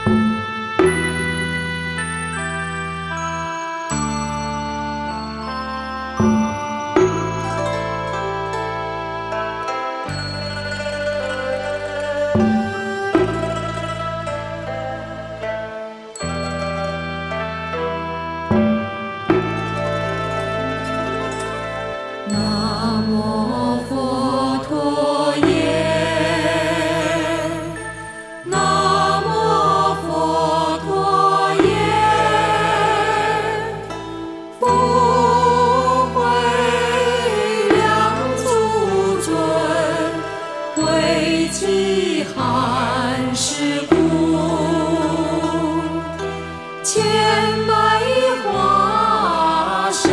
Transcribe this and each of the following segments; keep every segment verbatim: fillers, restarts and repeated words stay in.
南无佛陀耶，南无佛陀耶，福慧两足尊，慧寂含世故，千百花生。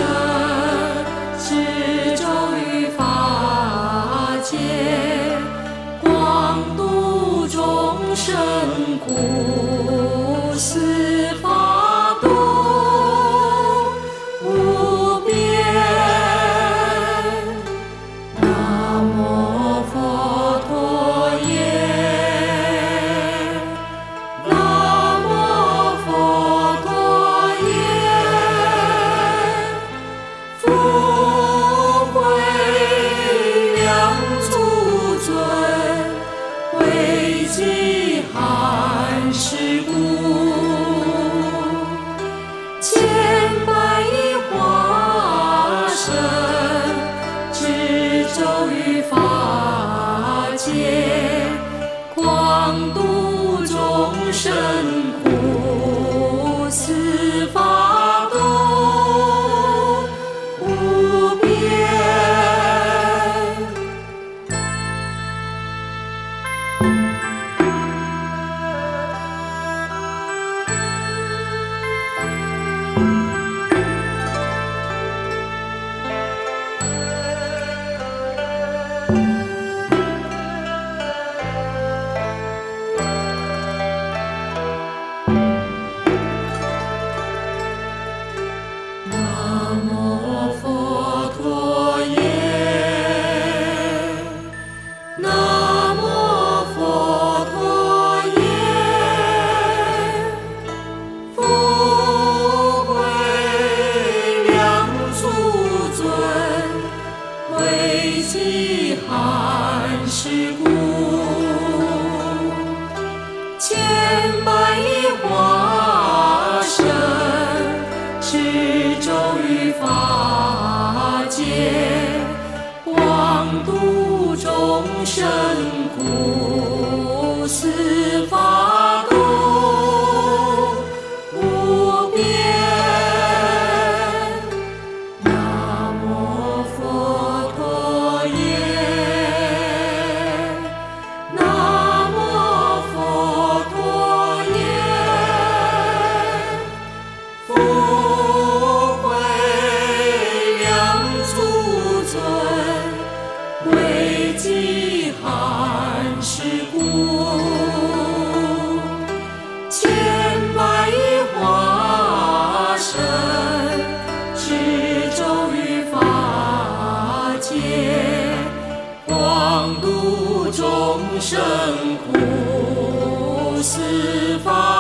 广度众生苦思法度无边。南无佛陀耶，南无佛陀耶，福慧两足尊，慧寂含世故，千百花生，智周于法界，广度众生苦思法度无边。南无佛陀耶，南无佛陀耶，福慧两足尊，慧寂含世故，千百花生，智周于法界，广度众生苦思法度无边。南无佛陀耶，南无佛陀耶，福慧两足尊，慧寂含世故，千百花生，智周于法界，广度众生苦思法